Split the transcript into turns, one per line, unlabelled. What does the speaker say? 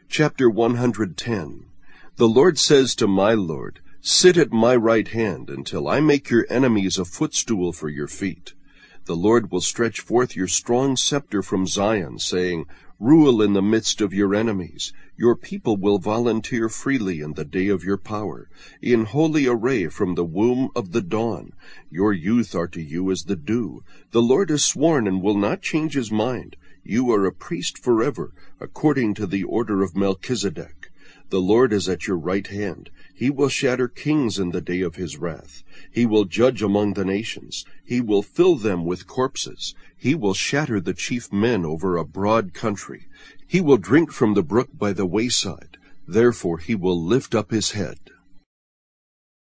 Chapter 110. The Lord says to my Lord, "Sit at my right hand until I make your enemies a footstool for your feet." The Lord will stretch forth your strong scepter from Zion, saying, "Rule in the midst of your enemies." Your people will volunteer freely in the day of your power, in holy array from the womb of the dawn. Your youth are to you as the dew. The Lord has sworn and will not change his mind. You are a priest forever, according to the order of Melchizedek. The Lord is at your right hand. He will shatter kings in the day of his wrath. He will judge among the nations. He will fill them with corpses. He will shatter the chief men over a broad country. He will drink from the brook by the wayside. Therefore he will lift up his head.